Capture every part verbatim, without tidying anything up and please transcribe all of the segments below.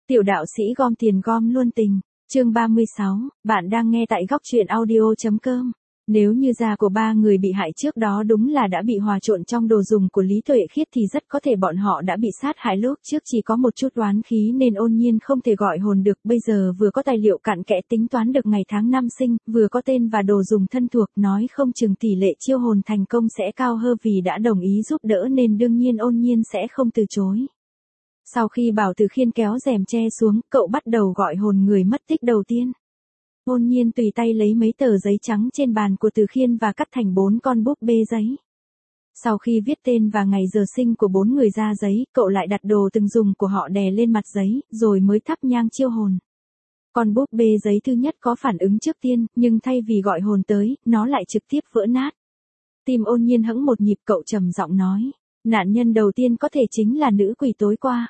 Tiểu đạo sĩ gom tiền gom luôn tình. Chương ba mươi sáu, bạn đang nghe tại góc truyện audio.com. Nếu như da của ba người bị hại trước đó đúng là đã bị hòa trộn trong đồ dùng của Lý Tuệ Khiết thì rất có thể bọn họ đã bị sát hại lúc trước chỉ có một chút oán khí nên Ôn Nhiên không thể gọi hồn được. Bây giờ vừa có tài liệu cặn kẽ tính toán được ngày tháng năm sinh, vừa có tên và đồ dùng thân thuộc, nói không chừng tỷ lệ chiêu hồn thành công sẽ cao hơn. Vì đã đồng ý giúp đỡ nên đương nhiên Ôn Nhiên sẽ không từ chối. Sau khi Bảo Từ Khiên kéo rèm che xuống, cậu bắt đầu gọi hồn người mất tích đầu tiên. Ôn Nhiên tùy tay lấy mấy tờ giấy trắng trên bàn của Từ Khiên và cắt thành bốn con búp bê giấy. Sau khi viết tên và ngày giờ sinh của bốn người ra giấy, cậu lại đặt đồ từng dùng của họ đè lên mặt giấy, rồi mới thắp nhang chiêu hồn. Con búp bê giấy thứ nhất có phản ứng trước tiên, nhưng thay vì gọi hồn tới, nó lại trực tiếp vỡ nát. Tim Ôn Nhiên hững một nhịp, cậu trầm giọng nói, nạn nhân đầu tiên có thể chính là nữ quỷ tối qua.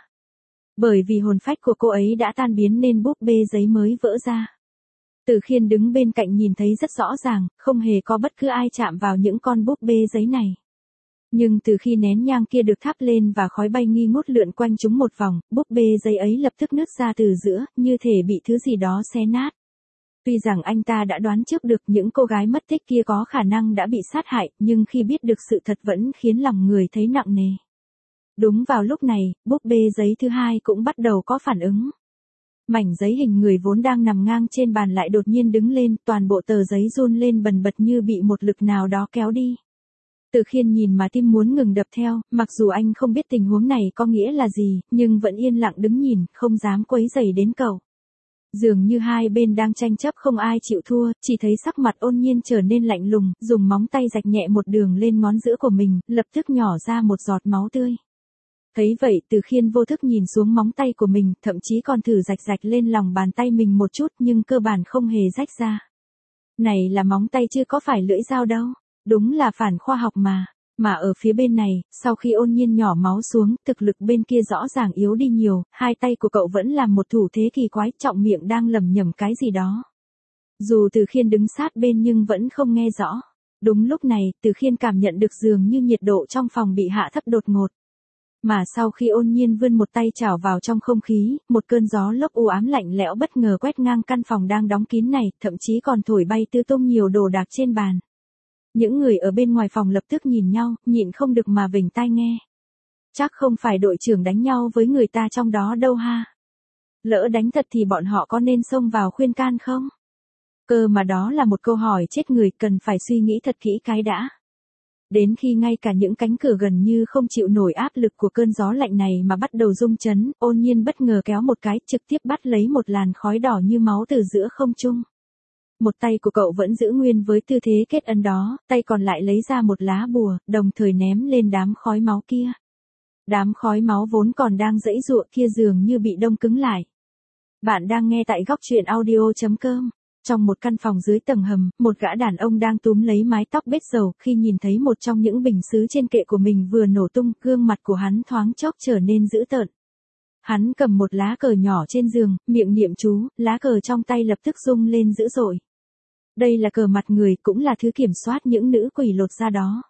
Bởi vì hồn phách của cô ấy đã tan biến nên búp bê giấy mới vỡ ra. Từ Khiên đứng bên cạnh nhìn thấy rất rõ ràng, không hề có bất cứ ai chạm vào những con búp bê giấy này. Nhưng từ khi nén nhang kia được thắp lên và khói bay nghi ngút lượn quanh chúng một vòng, búp bê giấy ấy lập tức nứt ra từ giữa, như thể bị thứ gì đó xé nát. Tuy rằng anh ta đã đoán trước được những cô gái mất tích kia có khả năng đã bị sát hại, nhưng khi biết được sự thật vẫn khiến lòng người thấy nặng nề. Đúng vào lúc này, búp bê giấy thứ hai cũng bắt đầu có phản ứng. Mảnh giấy hình người vốn đang nằm ngang trên bàn lại đột nhiên đứng lên, toàn bộ tờ giấy run lên bần bật như bị một lực nào đó kéo đi. Từ Khiên nhìn mà tim muốn ngừng đập theo, mặc dù anh không biết tình huống này có nghĩa là gì, nhưng vẫn yên lặng đứng nhìn, không dám quấy rầy đến cậu. Dường như hai bên đang tranh chấp không ai chịu thua, chỉ thấy sắc mặt Ôn Nhiên trở nên lạnh lùng, dùng móng tay rạch nhẹ một đường lên ngón giữa của mình, lập tức nhỏ ra một giọt máu tươi. Thấy vậy, Từ Khiên vô thức nhìn xuống móng tay của mình, thậm chí còn thử rạch rạch lên lòng bàn tay mình một chút nhưng cơ bản không hề rách ra. Này là móng tay chứ có phải lưỡi dao đâu, đúng là phản khoa học mà. Mà ở phía bên này, sau khi Ôn Nhiên nhỏ máu xuống, thực lực bên kia rõ ràng yếu đi nhiều, hai tay của cậu vẫn làm một thủ thế kỳ quái, trọng miệng đang lẩm nhẩm cái gì đó. Dù Từ Khiên đứng sát bên nhưng vẫn không nghe rõ. Đúng lúc này, Từ Khiên cảm nhận được dường như nhiệt độ trong phòng bị hạ thấp đột ngột. Mà sau khi Ôn Nhiên vươn một tay chảo vào trong không khí, một cơn gió lốc u ám lạnh lẽo bất ngờ quét ngang căn phòng đang đóng kín này, thậm chí còn thổi bay tứ tung nhiều đồ đạc trên bàn. Những người ở bên ngoài phòng lập tức nhìn nhau, nhịn không được mà vểnh tai nghe. Chắc không phải đội trưởng đánh nhau với người ta trong đó đâu ha. Lỡ đánh thật thì bọn họ có nên xông vào khuyên can không? Cơ mà đó là một câu hỏi chết người, cần phải suy nghĩ thật kỹ cái đã. Đến khi ngay cả những cánh cửa gần như không chịu nổi áp lực của cơn gió lạnh này mà bắt đầu rung chấn, Ôn Nhiên bất ngờ kéo một cái, trực tiếp bắt lấy một làn khói đỏ như máu từ giữa không trung. Một tay của cậu vẫn giữ nguyên với tư thế kết ấn đó, tay còn lại lấy ra một lá bùa, đồng thời ném lên đám khói máu kia. Đám khói máu vốn còn đang giãy giụa kia dường như bị đông cứng lại. Bạn đang nghe tại góc truyện audio.com. Trong một căn phòng dưới tầng hầm, một gã đàn ông đang túm lấy mái tóc bết dầu, khi nhìn thấy một trong những bình sứ trên kệ của mình vừa nổ tung, gương mặt của hắn thoáng chốc trở nên dữ tợn. Hắn cầm một lá cờ nhỏ trên giường, miệng niệm chú, lá cờ trong tay lập tức rung lên dữ dội. Đây là cờ mặt người, cũng là thứ kiểm soát những nữ quỷ lột da đó.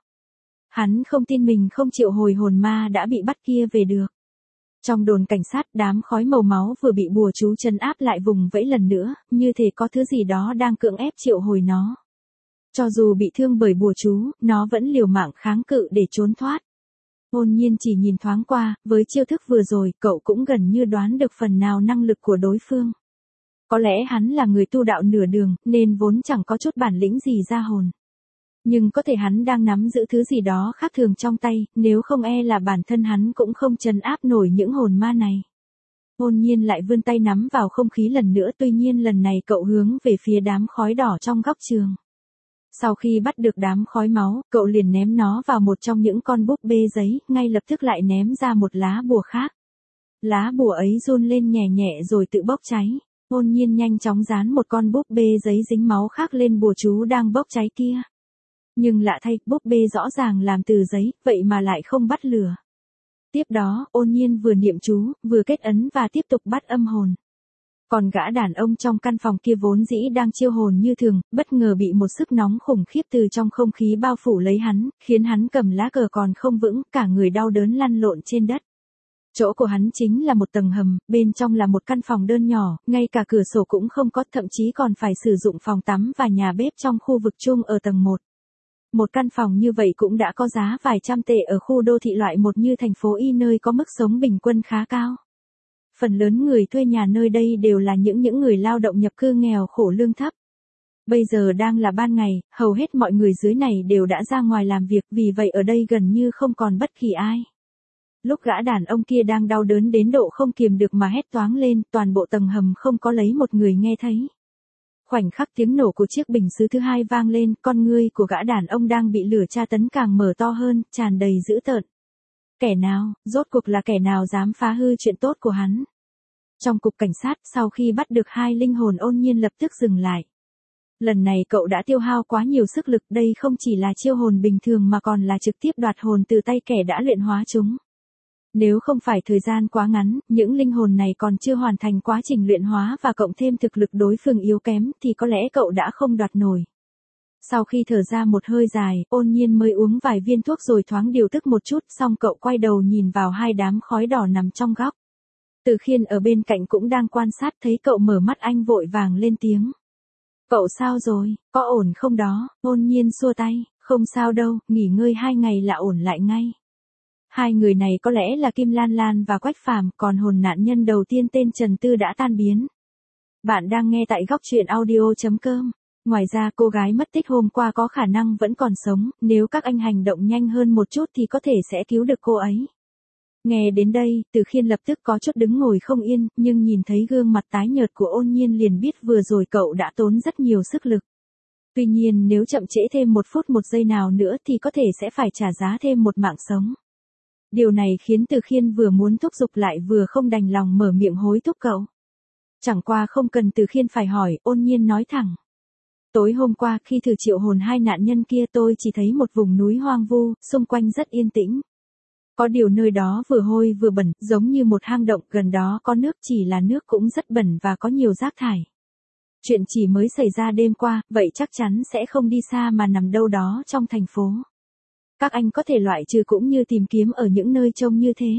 Hắn không tin mình không triệu hồi hồn ma đã bị bắt kia về được. Trong đồn cảnh sát, đám khói màu máu vừa bị bùa chú trấn áp lại vùng vẫy lần nữa, như thể có thứ gì đó đang cưỡng ép triệu hồi nó. Cho dù bị thương bởi bùa chú, nó vẫn liều mạng kháng cự để trốn thoát. Ôn Nhiên chỉ nhìn thoáng qua, với chiêu thức vừa rồi, cậu cũng gần như đoán được phần nào năng lực của đối phương. Có lẽ hắn là người tu đạo nửa đường, nên vốn chẳng có chút bản lĩnh gì ra hồn. Nhưng có thể hắn đang nắm giữ thứ gì đó khác thường trong tay, nếu không e là bản thân hắn cũng không trấn áp nổi những hồn ma này. Ôn Nhiên lại vươn tay nắm vào không khí lần nữa, tuy nhiên lần này cậu hướng về phía đám khói đỏ trong góc trường. Sau khi bắt được đám khói máu, cậu liền ném nó vào một trong những con búp bê giấy, ngay lập tức lại ném ra một lá bùa khác. Lá bùa ấy run lên nhẹ nhẹ rồi tự bốc cháy. Ôn Nhiên nhanh chóng dán một con búp bê giấy dính máu khác lên bùa chú đang bốc cháy kia. Nhưng lạ thay, búp bê rõ ràng làm từ giấy, vậy mà lại không bắt lửa. Tiếp đó, Ôn Nhiên vừa niệm chú, vừa kết ấn và tiếp tục bắt âm hồn. Còn gã đàn ông trong căn phòng kia vốn dĩ đang chiêu hồn như thường, bất ngờ bị một sức nóng khủng khiếp từ trong không khí bao phủ lấy hắn, khiến hắn cầm lá cờ còn không vững, cả người đau đớn lăn lộn trên đất. Chỗ của hắn chính là một tầng hầm, bên trong là một căn phòng đơn nhỏ, ngay cả cửa sổ cũng không có, thậm chí còn phải sử dụng phòng tắm và nhà bếp trong khu vực chung ở tầng một. Một căn phòng như vậy cũng đã có giá vài trăm tệ ở khu đô thị loại một như thành phố Y nơi có mức sống bình quân khá cao. Phần lớn người thuê nhà nơi đây đều là những những người lao động nhập cư nghèo khổ lương thấp. Bây giờ đang là ban ngày, hầu hết mọi người dưới này đều đã ra ngoài làm việc, vì vậy ở đây gần như không còn bất kỳ ai. Lúc gã đàn ông kia đang đau đớn đến độ không kiềm được mà hét toáng lên, toàn bộ tầng hầm không có lấy một người nghe thấy. Khoảnh khắc tiếng nổ của chiếc bình sứ thứ hai vang lên, con ngươi của gã đàn ông đang bị lửa tra tấn càng mở to hơn, tràn đầy dữ tợn. Kẻ nào, rốt cuộc là kẻ nào dám phá hư chuyện tốt của hắn? Trong cục cảnh sát, sau khi bắt được hai linh hồn Ôn Nhiên lập tức dừng lại. Lần này cậu đã tiêu hao quá nhiều sức lực, đây không chỉ là chiêu hồn bình thường mà còn là trực tiếp đoạt hồn từ tay kẻ đã luyện hóa chúng. Nếu không phải thời gian quá ngắn, những linh hồn này còn chưa hoàn thành quá trình luyện hóa và cộng thêm thực lực đối phương yếu kém thì có lẽ cậu đã không đoạt nổi. Sau khi thở ra một hơi dài, Ôn Nhiên mới uống vài viên thuốc rồi thoáng điều tức một chút, xong cậu quay đầu nhìn vào hai đám khói đỏ nằm trong góc. Từ Khiên ở bên cạnh cũng đang quan sát, thấy cậu mở mắt anh vội vàng lên tiếng. Cậu sao rồi, có ổn không đó? Ôn Nhiên xua tay, không sao đâu, nghỉ ngơi hai ngày là ổn lại ngay. Hai người này có lẽ là Kim Lan Lan và Quách Phàm, còn hồn nạn nhân đầu tiên tên Trần Tư đã tan biến. Bạn đang nghe tại góc truyện audio chấm com. Ngoài ra cô gái mất tích hôm qua có khả năng vẫn còn sống, nếu các anh hành động nhanh hơn một chút thì có thể sẽ cứu được cô ấy. Nghe đến đây, Từ Khiên lập tức có chút đứng ngồi không yên, nhưng nhìn thấy gương mặt tái nhợt của Ôn Nhiên liền biết vừa rồi cậu đã tốn rất nhiều sức lực. Tuy nhiên nếu chậm trễ thêm một phút một giây nào nữa thì có thể sẽ phải trả giá thêm một mạng sống. Điều này khiến Từ Khiên vừa muốn thúc giục lại vừa không đành lòng mở miệng hối thúc cậu. Chẳng qua không cần Từ Khiên phải hỏi, Ôn Nhiên nói thẳng. Tối hôm qua khi thử triệu hồn hai nạn nhân kia tôi chỉ thấy một vùng núi hoang vu, xung quanh rất yên tĩnh. Có điều nơi đó vừa hôi vừa bẩn, giống như một hang động, gần đó có nước, chỉ là nước cũng rất bẩn và có nhiều rác thải. Chuyện chỉ mới xảy ra đêm qua, vậy chắc chắn sẽ không đi xa mà nằm đâu đó trong thành phố. Các anh có thể loại trừ cũng như tìm kiếm ở những nơi trông như thế.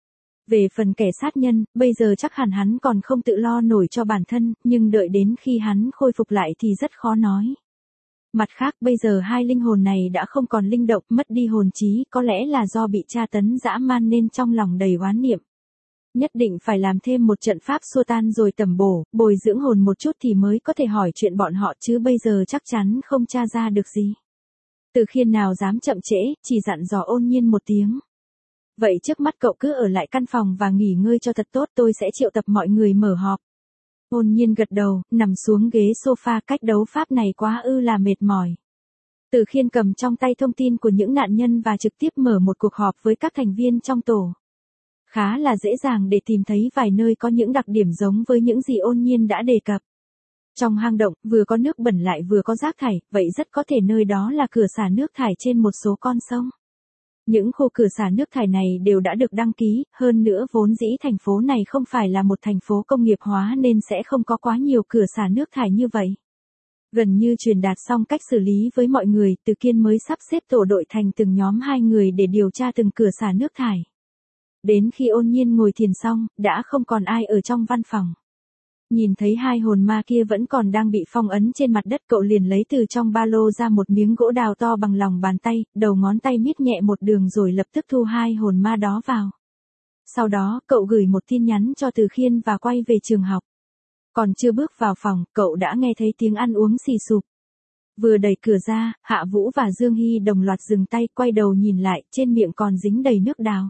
Về phần kẻ sát nhân, bây giờ chắc hẳn hắn còn không tự lo nổi cho bản thân, nhưng đợi đến khi hắn khôi phục lại thì rất khó nói. Mặt khác bây giờ hai linh hồn này đã không còn linh động, mất đi hồn trí, có lẽ là do bị tra tấn dã man nên trong lòng đầy oán niệm. Nhất định phải làm thêm một trận pháp xua tan rồi tẩm bổ, bồi dưỡng hồn một chút thì mới có thể hỏi chuyện bọn họ, chứ bây giờ chắc chắn không tra ra được gì. Từ Khiên nào dám chậm trễ, chỉ dặn dò Ôn Nhiên một tiếng. Vậy trước mắt cậu cứ ở lại căn phòng và nghỉ ngơi cho thật tốt, tôi sẽ triệu tập mọi người mở họp. Ôn Nhiên gật đầu, nằm xuống ghế sofa, cách đấu pháp này quá ư là mệt mỏi. Từ Khiên cầm trong tay thông tin của những nạn nhân và trực tiếp mở một cuộc họp với các thành viên trong tổ. Khá là dễ dàng để tìm thấy vài nơi có những đặc điểm giống với những gì Ôn Nhiên đã đề cập. Trong hang động, vừa có nước bẩn lại vừa có rác thải, vậy rất có thể nơi đó là cửa xả nước thải trên một số con sông. Những khu cửa xả nước thải này đều đã được đăng ký, hơn nữa vốn dĩ thành phố này không phải là một thành phố công nghiệp hóa nên sẽ không có quá nhiều cửa xả nước thải như vậy. Gần như truyền đạt xong cách xử lý với mọi người, Từ Kiên mới sắp xếp tổ đội thành từng nhóm hai người để điều tra từng cửa xả nước thải. Đến khi Ôn Nhiên ngồi thiền xong, đã không còn ai ở trong văn phòng. Nhìn thấy hai hồn ma kia vẫn còn đang bị phong ấn trên mặt đất, cậu liền lấy từ trong ba lô ra một miếng gỗ đào to bằng lòng bàn tay, đầu ngón tay miết nhẹ một đường rồi lập tức thu hai hồn ma đó vào. Sau đó, cậu gửi một tin nhắn cho Từ Khiên và quay về trường học. Còn chưa bước vào phòng, cậu đã nghe thấy tiếng ăn uống xì sụp. Vừa đẩy cửa ra, Hạ Vũ và Dương Hy đồng loạt dừng tay, quay đầu nhìn lại, trên miệng còn dính đầy nước đào.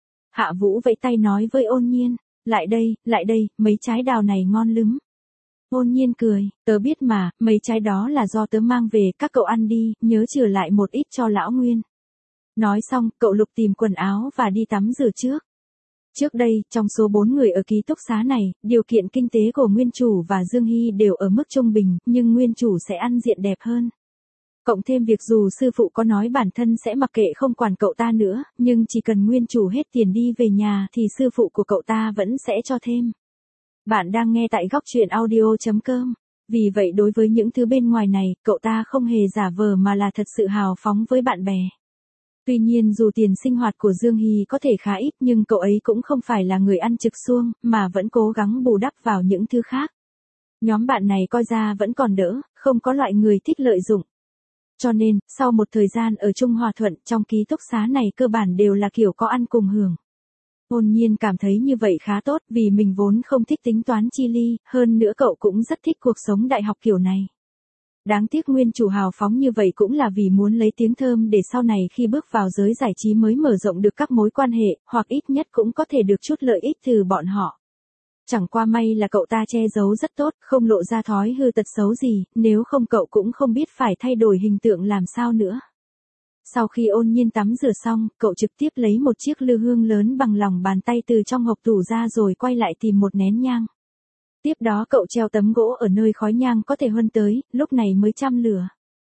Hạ Vũ vẫy tay nói với Ôn Nhiên. Lại đây, lại đây, mấy trái đào này ngon lắm. Ôn Nhiên cười, tớ biết mà, mấy trái đó là do tớ mang về, các cậu ăn đi, nhớ chừa lại một ít cho lão Nguyên. Nói xong, cậu lục tìm quần áo và đi tắm rửa trước. Trước đây, trong số bốn người ở ký túc xá này, điều kiện kinh tế của Nguyên Chủ và Dương Hy đều ở mức trung bình, nhưng Nguyên Chủ sẽ ăn diện đẹp hơn. Cộng thêm việc dù sư phụ có nói bản thân sẽ mặc kệ không quản cậu ta nữa, nhưng chỉ cần Nguyên Chủ hết tiền đi về nhà thì sư phụ của cậu ta vẫn sẽ cho thêm. Bạn đang nghe tại góc truyện audio chấm com. Vì vậy đối với những thứ bên ngoài này, cậu ta không hề giả vờ mà là thật sự hào phóng với bạn bè. Tuy nhiên dù tiền sinh hoạt của Dương Hy có thể khá ít nhưng cậu ấy cũng không phải là người ăn trực xuông, mà vẫn cố gắng bù đắp vào những thứ khác. Nhóm bạn này coi ra vẫn còn đỡ, không có loại người thích lợi dụng. Cho nên, sau một thời gian ở chung hòa thuận, trong ký túc xá này cơ bản đều là kiểu có ăn cùng hưởng. Ôn Nhiên cảm thấy như vậy khá tốt vì mình vốn không thích tính toán chi ly, hơn nữa cậu cũng rất thích cuộc sống đại học kiểu này. Đáng tiếc nguyên chủ hào phóng như vậy cũng là vì muốn lấy tiếng thơm để sau này khi bước vào giới giải trí mới mở rộng được các mối quan hệ, hoặc ít nhất cũng có thể được chút lợi ích từ bọn họ. Chẳng qua may là cậu ta che giấu rất tốt, không lộ ra thói hư tật xấu gì, nếu không cậu cũng không biết phải thay đổi hình tượng làm sao nữa. Sau khi Ôn Nhiên tắm rửa xong, cậu trực tiếp lấy một chiếc lư hương lớn bằng lòng bàn tay từ trong hộp tủ ra rồi quay lại tìm một nén nhang. Tiếp đó cậu treo tấm gỗ ở nơi khói nhang có thể huân tới, lúc này mới châm lửa.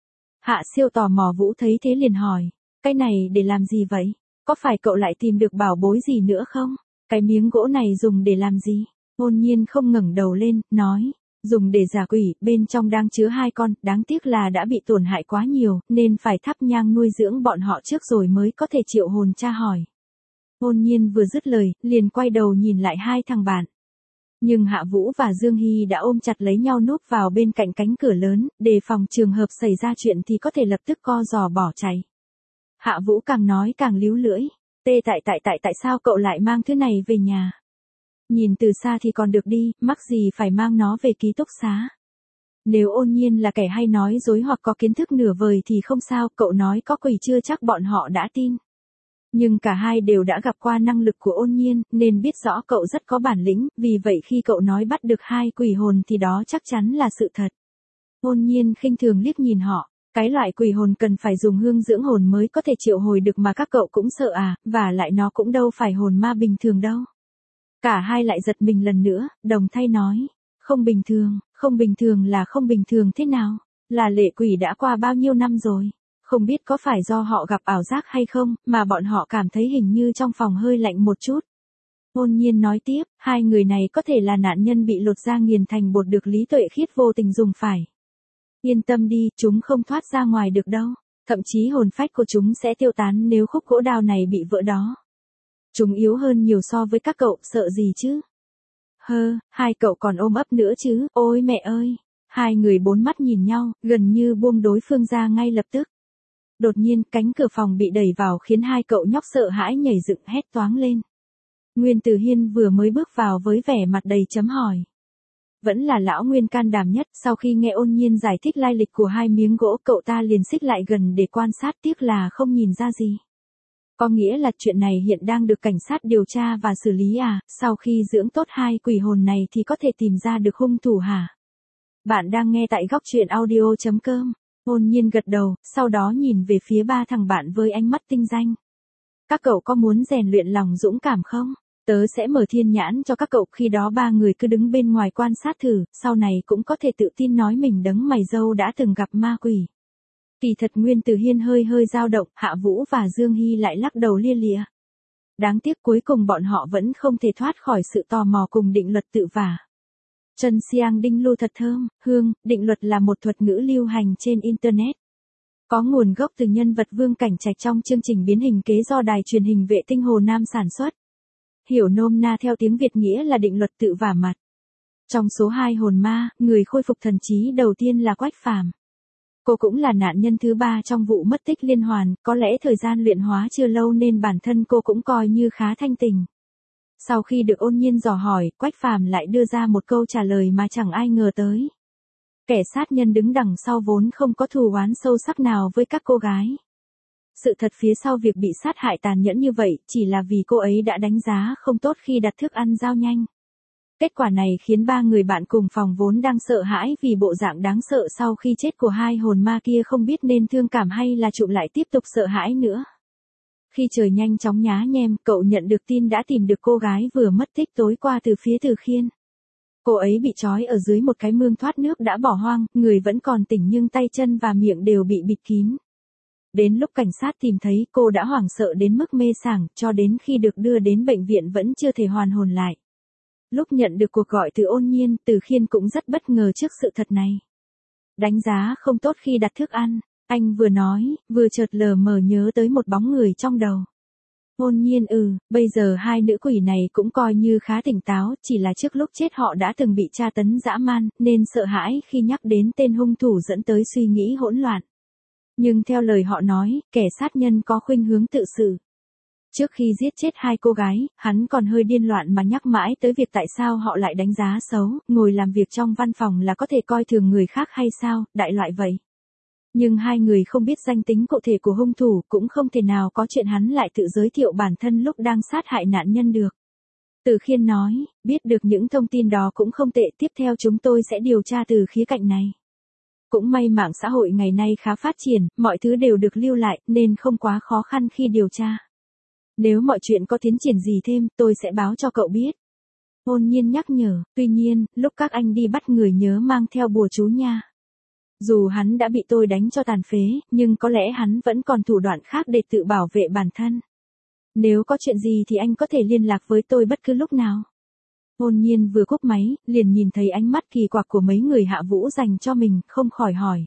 Hạ Siêu tò mò Vũ thấy thế liền hỏi, cái này để làm gì vậy? Có phải cậu lại tìm được bảo bối gì nữa không? Cái miếng gỗ này dùng để làm gì? Ôn Nhiên không ngẩng đầu lên, nói, dùng để giả quỷ, bên trong đang chứa hai con, đáng tiếc là đã bị tổn hại quá nhiều, nên phải thắp nhang nuôi dưỡng bọn họ trước rồi mới có thể triệu hồn tra hỏi. Ôn Nhiên vừa dứt lời, liền quay đầu nhìn lại hai thằng bạn. Nhưng Hạ Vũ và Dương Hy đã ôm chặt lấy nhau núp vào bên cạnh cánh cửa lớn, đề phòng trường hợp xảy ra chuyện thì có thể lập tức co giò bỏ chạy. Hạ Vũ càng nói càng líu lưỡi, tê tại tại tại tại sao cậu lại mang thứ này về nhà? Nhìn từ xa thì còn được đi, mắc gì phải mang nó về ký túc xá. Nếu Ôn Nhiên là kẻ hay nói dối hoặc có kiến thức nửa vời thì không sao, cậu nói có quỷ chưa chắc bọn họ đã tin. Nhưng cả hai đều đã gặp qua năng lực của Ôn Nhiên, nên biết rõ cậu rất có bản lĩnh, vì vậy khi cậu nói bắt được hai quỷ hồn thì đó chắc chắn là sự thật. Ôn Nhiên khinh thường liếc nhìn họ, cái loại quỷ hồn cần phải dùng hương dưỡng hồn mới có thể triệu hồi được mà các cậu cũng sợ à, và lại nó cũng đâu phải hồn ma bình thường đâu. Cả hai lại giật mình lần nữa, đồng thay nói, không bình thường, không bình thường là không bình thường thế nào, là lệ quỷ đã qua bao nhiêu năm rồi. Không biết có phải do họ gặp ảo giác hay không, mà bọn họ cảm thấy hình như trong phòng hơi lạnh một chút. Ôn Nhiên nói tiếp, hai người này có thể là nạn nhân bị lột da nghiền thành bột được Lý Tuệ Khiết vô tình dùng phải. Yên tâm đi, chúng không thoát ra ngoài được đâu. Thậm chí hồn phách của chúng sẽ tiêu tán nếu khúc gỗ đào này bị vỡ đó. Chúng yếu hơn nhiều so với các cậu, sợ gì chứ? Hơ, hai cậu còn ôm ấp nữa chứ, ôi mẹ ơi. Hai người bốn mắt nhìn nhau, gần như buông đối phương ra ngay lập tức. Đột nhiên, cánh cửa phòng bị đẩy vào khiến hai cậu nhóc sợ hãi nhảy dựng hét toáng lên. Nguyên Tử Hiên vừa mới bước vào với vẻ mặt đầy chấm hỏi. Vẫn là lão Nguyên can đảm nhất, sau khi nghe Ôn Nhiên giải thích lai lịch của hai miếng gỗ, cậu ta liền xích lại gần để quan sát, tiếc là không nhìn ra gì. Có nghĩa là chuyện này hiện đang được cảnh sát điều tra và xử lý à, sau khi dưỡng tốt hai quỷ hồn này thì có thể tìm ra được hung thủ hả? Bạn đang nghe tại góc truyện audio chấm com. Ôn Nhiên gật đầu, sau đó nhìn về phía ba thằng bạn với ánh mắt tinh danh. Các cậu có muốn rèn luyện lòng dũng cảm không? Tớ sẽ mở thiên nhãn cho các cậu, khi đó ba người cứ đứng bên ngoài quan sát thử, sau này cũng có thể tự tin nói mình đấng mày râu đã từng gặp ma quỷ. Kỳ thật Nguyên Tử Hiên hơi hơi dao động, Hạ Vũ và Dương Hy lại lắc đầu lia lịa. Đáng tiếc cuối cùng bọn họ vẫn không thể thoát khỏi sự tò mò cùng định luật tự vả. Trần Xiang Đinh Lu thật thơm, hương, định luật là một thuật ngữ lưu hành trên Internet. Có nguồn gốc từ nhân vật Vương Cảnh Trạch trong chương trình biến hình kế do đài truyền hình vệ tinh Hồ Nam sản xuất. Hiểu nôm na theo tiếng Việt nghĩa là định luật tự vả mặt. Trong số hai hồn ma, người khôi phục thần trí đầu tiên là Quách Phàm. Cô cũng là nạn nhân thứ ba trong vụ mất tích liên hoàn, có lẽ thời gian luyện hóa chưa lâu nên bản thân cô cũng coi như khá thanh tình. Sau khi được Ôn Nhiên dò hỏi, Quách Phàm lại đưa ra một câu trả lời mà chẳng ai ngờ tới. Kẻ sát nhân đứng đằng sau vốn không có thù oán sâu sắc nào với các cô gái. Sự thật phía sau việc bị sát hại tàn nhẫn như vậy chỉ là vì cô ấy đã đánh giá không tốt khi đặt thức ăn giao nhanh. Kết quả này khiến ba người bạn cùng phòng vốn đang sợ hãi vì bộ dạng đáng sợ sau khi chết của hai hồn ma kia không biết nên thương cảm hay là chụm lại tiếp tục sợ hãi nữa. Khi trời nhanh chóng nhá nhem, cậu nhận được tin đã tìm được cô gái vừa mất tích tối qua từ phía Từ Khiên. Cô ấy bị trói ở dưới một cái mương thoát nước đã bỏ hoang, người vẫn còn tỉnh nhưng tay chân và miệng đều bị bịt kín. Đến lúc cảnh sát tìm thấy, cô đã hoảng sợ đến mức mê sảng, cho đến khi được đưa đến bệnh viện vẫn chưa thể hoàn hồn lại. Lúc nhận được cuộc gọi từ Ôn Nhiên, Từ Khiên cũng rất bất ngờ trước sự thật này. Đánh giá không tốt khi đặt thức ăn. Anh vừa nói, vừa chợt lờ mờ nhớ tới một bóng người trong đầu. Ôn Nhiên ừ, bây giờ hai nữ quỷ này cũng coi như khá tỉnh táo, chỉ là trước lúc chết họ đã từng bị tra tấn dã man, nên sợ hãi khi nhắc đến tên hung thủ dẫn tới suy nghĩ hỗn loạn. Nhưng theo lời họ nói, kẻ sát nhân có khuynh hướng tự xử. Trước khi giết chết hai cô gái, hắn còn hơi điên loạn mà nhắc mãi tới việc tại sao họ lại đánh giá xấu, ngồi làm việc trong văn phòng là có thể coi thường người khác hay sao, đại loại vậy. Nhưng hai người không biết danh tính cụ thể của hung thủ, cũng không thể nào có chuyện hắn lại tự giới thiệu bản thân lúc đang sát hại nạn nhân được. Từ Khiên nói, biết được những thông tin đó cũng không tệ, tiếp theo chúng tôi sẽ điều tra từ khía cạnh này. Cũng may mạng xã hội ngày nay khá phát triển, mọi thứ đều được lưu lại, nên không quá khó khăn khi điều tra. Nếu mọi chuyện có tiến triển gì thêm, tôi sẽ báo cho cậu biết. Ôn Nhiên nhắc nhở, tuy nhiên, lúc các anh đi bắt người nhớ mang theo bùa chú nha. Dù hắn đã bị tôi đánh cho tàn phế, nhưng có lẽ hắn vẫn còn thủ đoạn khác để tự bảo vệ bản thân. Nếu có chuyện gì thì anh có thể liên lạc với tôi bất cứ lúc nào. Ôn Nhiên vừa cúp máy, liền nhìn thấy ánh mắt kỳ quặc của mấy người Hạ Vũ dành cho mình, không khỏi hỏi.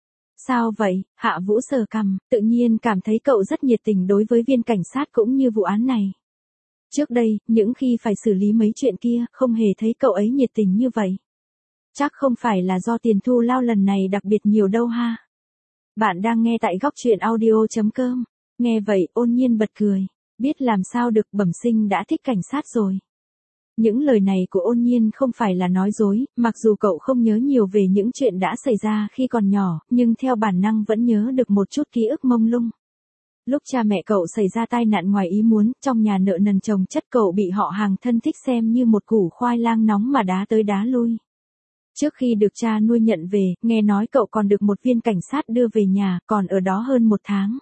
Sao vậy? Hạ Vũ sờ cằm, tự nhiên cảm thấy cậu rất nhiệt tình đối với viên cảnh sát cũng như vụ án này. Trước đây, những khi phải xử lý mấy chuyện kia, không hề thấy cậu ấy nhiệt tình như vậy. Chắc không phải là do tiền thù lao lần này đặc biệt nhiều đâu ha. Bạn đang nghe tại góc truyện audio chấm com. Nghe vậy, Ôn Nhiên bật cười. Biết làm sao được, bẩm sinh đã thích cảnh sát rồi. Những lời này của Ôn Nhiên không phải là nói dối, mặc dù cậu không nhớ nhiều về những chuyện đã xảy ra khi còn nhỏ, nhưng theo bản năng vẫn nhớ được một chút ký ức mông lung. Lúc cha mẹ cậu xảy ra tai nạn ngoài ý muốn, trong nhà nợ nần chồng chất, cậu bị họ hàng thân thích xem như một củ khoai lang nóng mà đá tới đá lui. Trước khi được cha nuôi nhận về, nghe nói cậu còn được một viên cảnh sát đưa về nhà, còn ở đó hơn một tháng.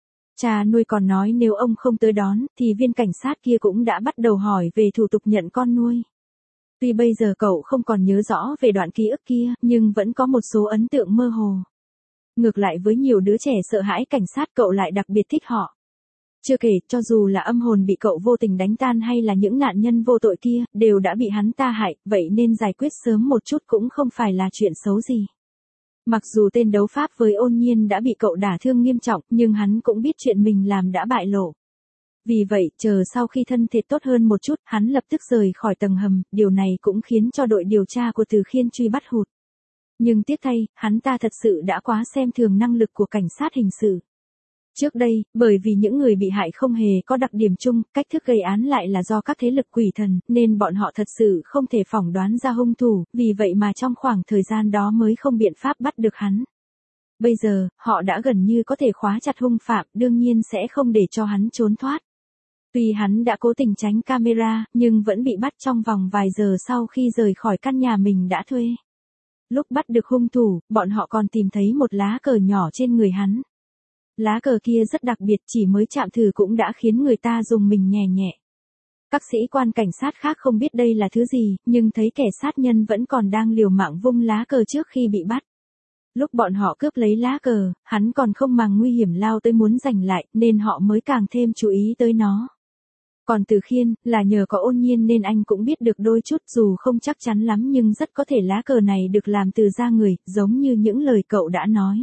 Cha nuôi còn nói nếu ông không tới đón, thì viên cảnh sát kia cũng đã bắt đầu hỏi về thủ tục nhận con nuôi. Tuy bây giờ cậu không còn nhớ rõ về đoạn ký ức kia, nhưng vẫn có một số ấn tượng mơ hồ. Ngược lại với nhiều đứa trẻ sợ hãi cảnh sát, cậu lại đặc biệt thích họ. Chưa kể, cho dù là âm hồn bị cậu vô tình đánh tan hay là những nạn nhân vô tội kia, đều đã bị hắn ta hại, vậy nên giải quyết sớm một chút cũng không phải là chuyện xấu gì. Mặc dù tên đấu pháp với Ôn Nhiên đã bị cậu đả thương nghiêm trọng, nhưng hắn cũng biết chuyện mình làm đã bại lộ. Vì vậy, chờ sau khi thân thể tốt hơn một chút, hắn lập tức rời khỏi tầng hầm, điều này cũng khiến cho đội điều tra của Từ Khiên truy bắt hụt. Nhưng tiếc thay, hắn ta thật sự đã quá xem thường năng lực của cảnh sát hình sự. Trước đây, bởi vì những người bị hại không hề có đặc điểm chung, cách thức gây án lại là do các thế lực quỷ thần, nên bọn họ thật sự không thể phỏng đoán ra hung thủ, vì vậy mà trong khoảng thời gian đó mới không biện pháp bắt được hắn. Bây giờ, họ đã gần như có thể khóa chặt hung phạm, đương nhiên sẽ không để cho hắn trốn thoát. Tuy hắn đã cố tình tránh camera, nhưng vẫn bị bắt trong vòng vài giờ sau khi rời khỏi căn nhà mình đã thuê. Lúc bắt được hung thủ, bọn họ còn tìm thấy một lá cờ nhỏ trên người hắn. Lá cờ kia rất đặc biệt, chỉ mới chạm thử cũng đã khiến người ta rùng mình nhẹ nhẹ. Các sĩ quan cảnh sát khác không biết đây là thứ gì, nhưng thấy kẻ sát nhân vẫn còn đang liều mạng vung lá cờ trước khi bị bắt. Lúc bọn họ cướp lấy lá cờ, hắn còn không màng nguy hiểm lao tới muốn giành lại, nên họ mới càng thêm chú ý tới nó. Còn Từ Khiên, là nhờ có Ôn Nhiên nên anh cũng biết được đôi chút, dù không chắc chắn lắm nhưng rất có thể lá cờ này được làm từ da người, giống như những lời cậu đã nói.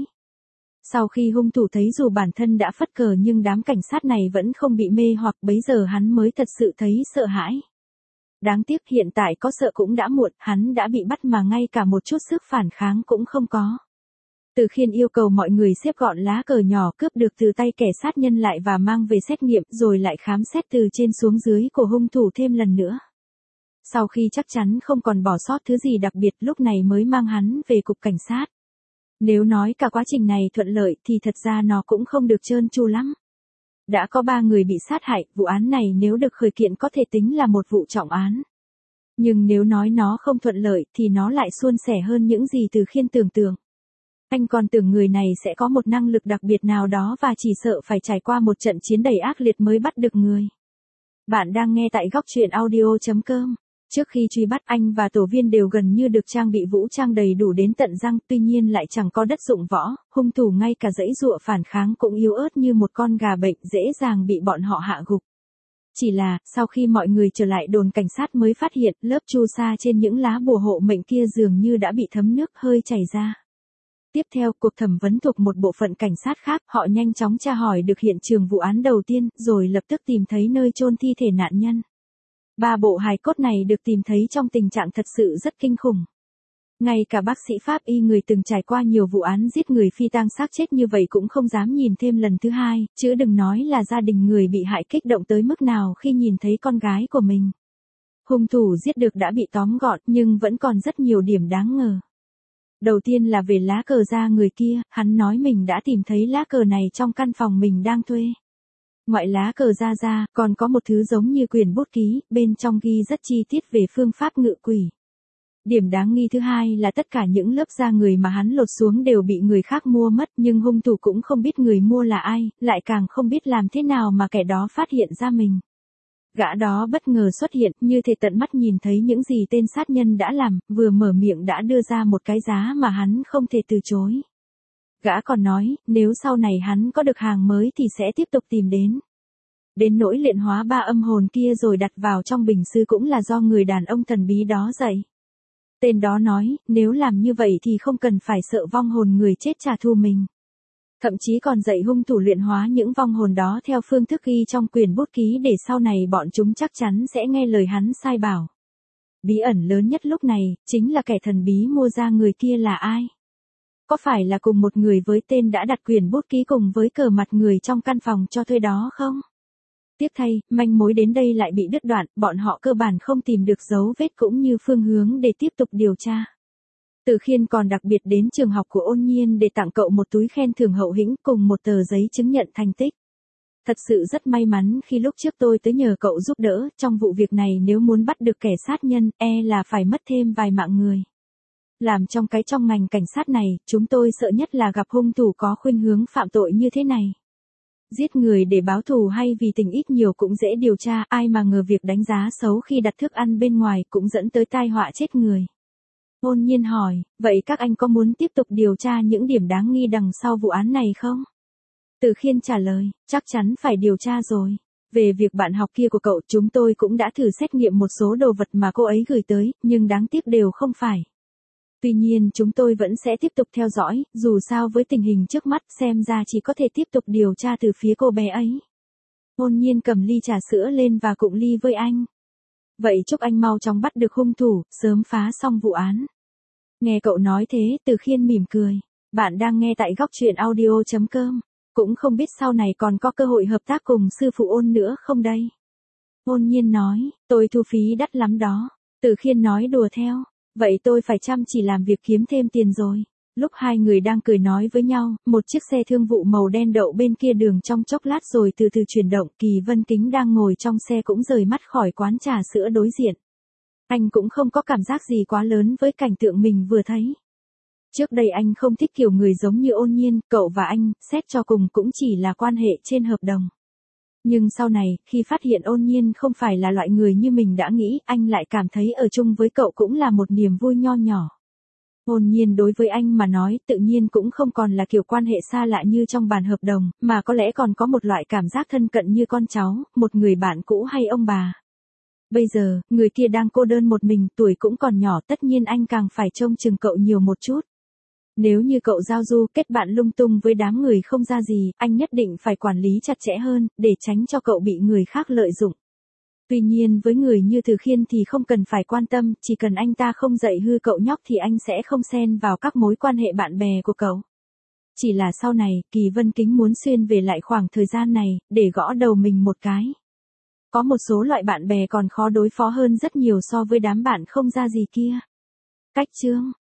Sau khi hung thủ thấy dù bản thân đã phất cờ nhưng đám cảnh sát này vẫn không bị mê hoặc, bấy giờ hắn mới thật sự thấy sợ hãi. Đáng tiếc hiện tại có sợ cũng đã muộn, hắn đã bị bắt mà ngay cả một chút sức phản kháng cũng không có. Từ Khiên yêu cầu mọi người xếp gọn lá cờ nhỏ cướp được từ tay kẻ sát nhân lại và mang về xét nghiệm, rồi lại khám xét từ trên xuống dưới của hung thủ thêm lần nữa. Sau khi chắc chắn không còn bỏ sót thứ gì đặc biệt, lúc này mới mang hắn về cục cảnh sát. Nếu nói cả quá trình này thuận lợi thì thật ra nó cũng không được trơn tru lắm. Đã có ba người bị sát hại, vụ án này nếu được khởi kiện có thể tính là một vụ trọng án. Nhưng nếu nói nó không thuận lợi thì nó lại suôn sẻ hơn những gì Từ Khiên tưởng tượng. Anh còn tưởng người này sẽ có một năng lực đặc biệt nào đó và chỉ sợ phải trải qua một trận chiến đầy ác liệt mới bắt được người. Bạn đang nghe tại góc truyện audio chấm com. Trước khi truy bắt, anh và tổ viên đều gần như được trang bị vũ trang đầy đủ đến tận răng, tuy nhiên lại chẳng có đất dụng võ, hung thủ ngay cả dãy dụa phản kháng cũng yếu ớt như một con gà bệnh, dễ dàng bị bọn họ hạ gục. Chỉ là, sau khi mọi người trở lại đồn cảnh sát mới phát hiện, lớp chu sa trên những lá bùa hộ mệnh kia dường như đã bị thấm nước hơi chảy ra. Tiếp theo, cuộc thẩm vấn thuộc một bộ phận cảnh sát khác, họ nhanh chóng tra hỏi được hiện trường vụ án đầu tiên, rồi lập tức tìm thấy nơi chôn thi thể nạn nhân. Ba bộ hài cốt này được tìm thấy trong tình trạng thật sự rất kinh khủng. Ngay cả bác sĩ pháp y người từng trải qua nhiều vụ án giết người phi tang xác chết như vậy cũng không dám nhìn thêm lần thứ hai, chứ đừng nói là gia đình người bị hại kích động tới mức nào khi nhìn thấy con gái của mình. Hung thủ giết được đã bị tóm gọn nhưng vẫn còn rất nhiều điểm đáng ngờ. Đầu tiên là về lá cờ da người kia, hắn nói mình đã tìm thấy lá cờ này trong căn phòng mình đang thuê. Ngoại lá cờ da ra, còn có một thứ giống như quyển bút ký, bên trong ghi rất chi tiết về phương pháp ngự quỷ. Điểm đáng nghi thứ hai là tất cả những lớp da người mà hắn lột xuống đều bị người khác mua mất, nhưng hung thủ cũng không biết người mua là ai, lại càng không biết làm thế nào mà kẻ đó phát hiện ra mình. Gã đó bất ngờ xuất hiện, như thể tận mắt nhìn thấy những gì tên sát nhân đã làm, vừa mở miệng đã đưa ra một cái giá mà hắn không thể từ chối. Gã còn nói, nếu sau này hắn có được hàng mới thì sẽ tiếp tục tìm đến. Đến nỗi luyện hóa ba âm hồn kia rồi đặt vào trong bình sứ cũng là do người đàn ông thần bí đó dạy. Tên đó nói, nếu làm như vậy thì không cần phải sợ vong hồn người chết trả thù mình. Thậm chí còn dạy hung thủ luyện hóa những vong hồn đó theo phương thức ghi trong quyển bút ký để sau này bọn chúng chắc chắn sẽ nghe lời hắn sai bảo. Bí ẩn lớn nhất lúc này, chính là kẻ thần bí mua ra người kia là ai? Có phải là cùng một người với tên đã đặt quyển bút ký cùng với cờ mặt người trong căn phòng cho thuê đó không? Tiếc thay, manh mối đến đây lại bị đứt đoạn, bọn họ cơ bản không tìm được dấu vết cũng như phương hướng để tiếp tục điều tra. Từ Khiên còn đặc biệt đến trường học của Ôn Nhiên để tặng cậu một túi khen thưởng hậu hĩnh cùng một tờ giấy chứng nhận thành tích. Thật sự rất may mắn khi lúc trước tôi tới nhờ cậu giúp đỡ, trong vụ việc này nếu muốn bắt được kẻ sát nhân, e là phải mất thêm vài mạng người. Làm trong cái trong ngành cảnh sát này, chúng tôi sợ nhất là gặp hung thủ có khuynh hướng phạm tội như thế này. Giết người để báo thù hay vì tình ít nhiều cũng dễ điều tra, ai mà ngờ việc đánh giá xấu khi đặt thức ăn bên ngoài cũng dẫn tới tai họa chết người. Ôn Nhiên hỏi, vậy các anh có muốn tiếp tục điều tra những điểm đáng nghi đằng sau vụ án này không? Từ Khiên trả lời, chắc chắn phải điều tra rồi. Về việc bạn học kia của cậu, chúng tôi cũng đã thử xét nghiệm một số đồ vật mà cô ấy gửi tới, nhưng đáng tiếc đều không phải. Tuy nhiên chúng tôi vẫn sẽ tiếp tục theo dõi, dù sao với tình hình trước mắt xem ra chỉ có thể tiếp tục điều tra từ phía cô bé ấy. Ôn Nhiên cầm ly trà sữa lên và cụng ly với anh. Vậy chúc anh mau chóng bắt được hung thủ, sớm phá xong vụ án. Nghe cậu nói thế, Từ Khiên mỉm cười. Bạn đang nghe tại góc truyện audio chấm com. Cũng không biết sau này còn có cơ hội hợp tác cùng sư phụ Ôn nữa không đây? Ôn Nhiên nói, tôi thu phí đắt lắm đó. Từ Khiên nói đùa theo. Vậy tôi phải chăm chỉ làm việc kiếm thêm tiền rồi. Lúc hai người đang cười nói với nhau, một chiếc xe thương vụ màu đen đậu bên kia đường trong chốc lát rồi từ từ chuyển động. Kỳ Vân Kính đang ngồi trong xe cũng rời mắt khỏi quán trà sữa đối diện. Anh cũng không có cảm giác gì quá lớn với cảnh tượng mình vừa thấy. Trước đây anh không thích kiểu người giống như Ôn Nhiên, cậu và anh, xét cho cùng cũng chỉ là quan hệ trên hợp đồng. Nhưng sau này, khi phát hiện Ôn Nhiên không phải là loại người như mình đã nghĩ, anh lại cảm thấy ở chung với cậu cũng là một niềm vui nho nhỏ. Ôn Nhiên đối với anh mà nói, tự nhiên cũng không còn là kiểu quan hệ xa lạ như trong bản hợp đồng, mà có lẽ còn có một loại cảm giác thân cận như con cháu, một người bạn cũ hay ông bà. Bây giờ, người kia đang cô đơn một mình, tuổi cũng còn nhỏ, tất nhiên anh càng phải trông chừng cậu nhiều một chút. Nếu như cậu giao du kết bạn lung tung với đám người không ra gì, anh nhất định phải quản lý chặt chẽ hơn, để tránh cho cậu bị người khác lợi dụng. Tuy nhiên với người như Từ Khiên thì không cần phải quan tâm, chỉ cần anh ta không dạy hư cậu nhóc thì anh sẽ không xen vào các mối quan hệ bạn bè của cậu. Chỉ là sau này, Kỳ Vân Kính muốn xuyên về lại khoảng thời gian này, để gõ đầu mình một cái. Có một số loại bạn bè còn khó đối phó hơn rất nhiều so với đám bạn không ra gì kia. Cách chương